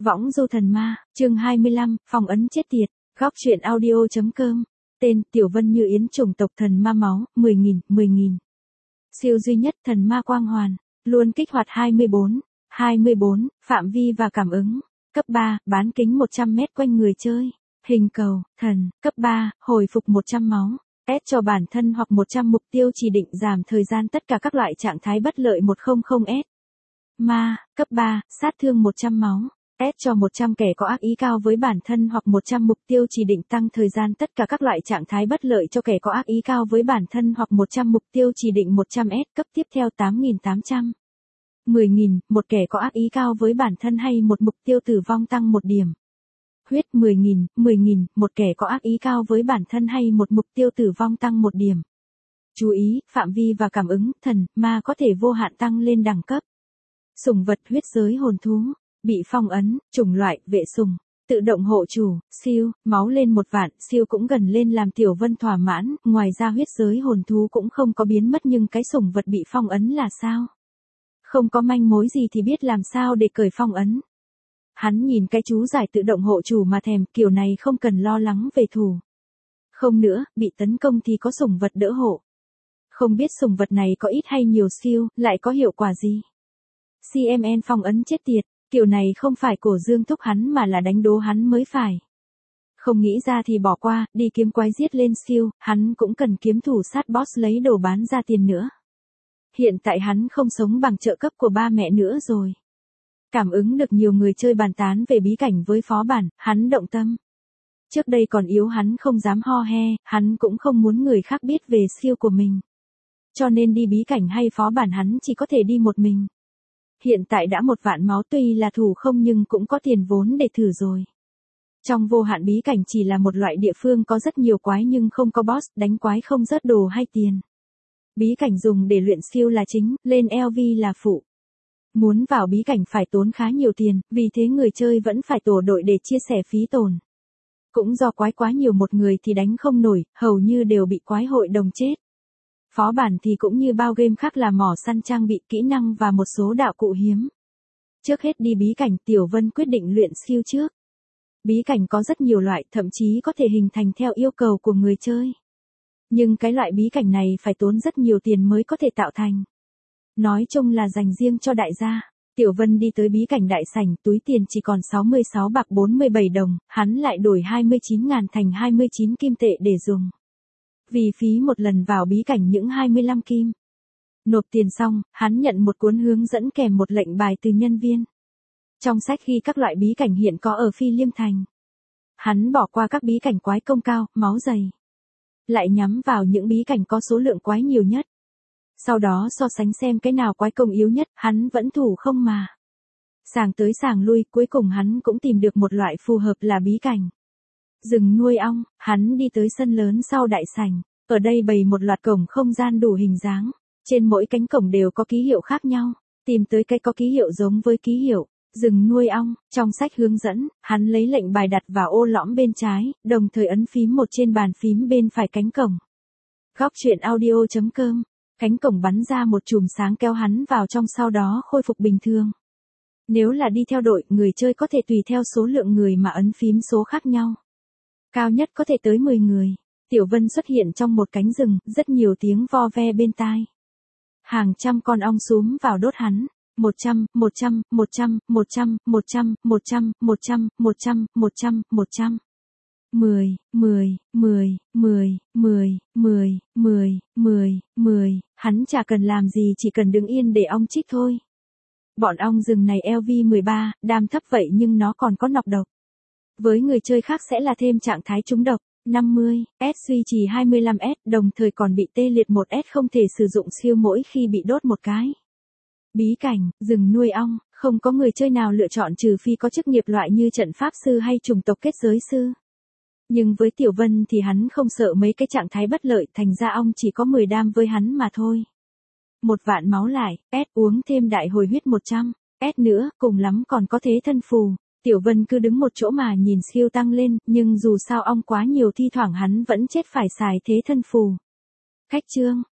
Võng du thần ma, chương 25, phong ấn chết tiệt, góc truyện audio.com. Tên, Tiểu Vân Như Yến, chủng tộc thần ma máu, 10.000. Siêu duy nhất thần ma quang hoàn, luôn kích hoạt 24, phạm vi và cảm ứng. Cấp 3, bán kính 100 mét quanh người chơi. Hình cầu, thần, cấp 3, hồi phục 100 máu. S cho bản thân hoặc 100 mục tiêu chỉ định giảm thời gian tất cả các loại trạng thái bất lợi 100S. Ma, cấp 3, sát thương 100 máu. S cho 100 kẻ có ác ý cao với bản thân hoặc 100 mục tiêu chỉ định tăng thời gian tất cả các loại trạng thái bất lợi cho kẻ có ác ý cao với bản thân hoặc 100 mục tiêu chỉ định 100S. Cấp tiếp theo 8.800. 10.000, một kẻ có ác ý cao với bản thân hay một mục tiêu tử vong tăng 1 điểm. Huyết 10.000, một kẻ có ác ý cao với bản thân hay một mục tiêu tử vong tăng 1 điểm. Chú ý, phạm vi và cảm ứng, thần, ma có thể vô hạn tăng lên đẳng cấp. Sủng vật huyết giới hồn thú, bị phong ấn, chủng loại, vệ sủng, tự động hộ chủ, siêu, máu lên 1 vạn, siêu cũng gần lên làm Tiểu Vân thỏa mãn, ngoài ra huyết giới hồn thú cũng không có biến mất nhưng cái sủng vật bị phong ấn là sao? Không có manh mối gì thì biết làm sao để cởi phong ấn. Hắn nhìn cái chú giải tự động hộ chủ mà thèm, kiểu này không cần lo lắng về thù. Không nữa, bị tấn công thì có sủng vật đỡ hộ. Không biết sủng vật này có ít hay nhiều siêu, lại có hiệu quả gì. CMN phong ấn chết tiệt, kiểu này không phải cổ dương thúc hắn mà là đánh đố hắn mới phải. Không nghĩ ra thì bỏ qua, đi kiếm quái giết lên siêu, hắn cũng cần kiếm thủ sát boss lấy đồ bán ra tiền nữa. Hiện tại hắn không sống bằng trợ cấp của ba mẹ nữa rồi. Cảm ứng được nhiều người chơi bàn tán về bí cảnh với phó bản, hắn động tâm. Trước đây còn yếu hắn không dám ho he, hắn cũng không muốn người khác biết về siêu của mình. Cho nên đi bí cảnh hay phó bản hắn chỉ có thể đi một mình. Hiện tại đã 1 vạn máu tuy là thủ không nhưng cũng có tiền vốn để thử rồi. Trong vô hạn bí cảnh chỉ là một loại địa phương có rất nhiều quái nhưng không có boss, đánh quái không rớt đồ hay tiền. Bí cảnh dùng để luyện siêu là chính, lên LV là phụ. Muốn vào bí cảnh phải tốn khá nhiều tiền, vì thế người chơi vẫn phải tổ đội để chia sẻ phí tổn. Cũng do quái quá nhiều một người thì đánh không nổi, hầu như đều bị quái hội đồng chết. Phó bản thì cũng như bao game khác là mỏ săn trang bị kỹ năng và một số đạo cụ hiếm. Trước hết đi bí cảnh Tiểu Vân quyết định luyện siêu trước. Bí cảnh có rất nhiều loại, thậm chí có thể hình thành theo yêu cầu của người chơi. Nhưng cái loại bí cảnh này phải tốn rất nhiều tiền mới có thể tạo thành. Nói chung là dành riêng cho đại gia. Tiểu Vân đi tới bí cảnh đại sảnh, túi tiền chỉ còn 66 bạc 47 đồng, hắn lại đổi 29.000 thành 29 kim tệ để dùng. Vì phí một lần vào bí cảnh những 25 kim. Nộp tiền xong, hắn nhận một cuốn hướng dẫn kèm một lệnh bài từ nhân viên. Trong sách ghi các loại bí cảnh hiện có ở Phi Liêm Thành. Hắn bỏ qua các bí cảnh quái công cao, máu dày. Lại nhắm vào những bí cảnh có số lượng quái nhiều nhất. Sau đó so sánh xem cái nào quái công yếu nhất, hắn vẫn thủ không mà. Sàng tới sàng lui, cuối cùng hắn cũng tìm được một loại phù hợp là bí cảnh. Rừng nuôi ong, hắn đi tới sân lớn sau đại sảnh, ở đây bày một loạt cổng không gian đủ hình dáng, trên mỗi cánh cổng đều có ký hiệu khác nhau, tìm tới cái có ký hiệu giống với ký hiệu, rừng nuôi ong, trong sách hướng dẫn, hắn lấy lệnh bài đặt vào ô lõm bên trái, đồng thời ấn phím 1 trên bàn phím bên phải cánh cổng. Góc truyện audio.com, cánh cổng bắn ra một chùm sáng kéo hắn vào trong sau đó khôi phục bình thường. Nếu là đi theo đội, người chơi có thể tùy theo số lượng người mà ấn phím số khác nhau. Cao nhất có thể tới 10 người. Tiểu Vân xuất hiện trong một cánh rừng, rất nhiều tiếng vo ve bên tai. Hàng trăm con ong súm vào đốt hắn. 100, 10, hắn chả cần làm gì chỉ cần đứng yên để ong chích thôi. Bọn ong rừng này LV13, đam thấp vậy nhưng nó còn có nọc độc. Với người chơi khác sẽ là thêm trạng thái trúng độc. 50, S duy trì 25S, đồng thời còn bị tê liệt 1S không thể sử dụng siêu mỗi khi bị đốt một cái. Bí cảnh, rừng nuôi ong, không có người chơi nào lựa chọn trừ phi có chức nghiệp loại như trận pháp sư hay chủng tộc kết giới sư. Nhưng với Tiểu Vân thì hắn không sợ mấy cái trạng thái bất lợi, thành ra ong chỉ có 10 đam với hắn mà thôi. 1 vạn máu lại, S uống thêm đại hồi huyết 100, S nữa, cùng lắm còn có thế thân phù. Tiểu Vân cứ đứng một chỗ mà nhìn siêu tăng lên, nhưng dù sao ong quá nhiều thi thoảng hắn vẫn chết phải xài thế thân phù. Khách trương,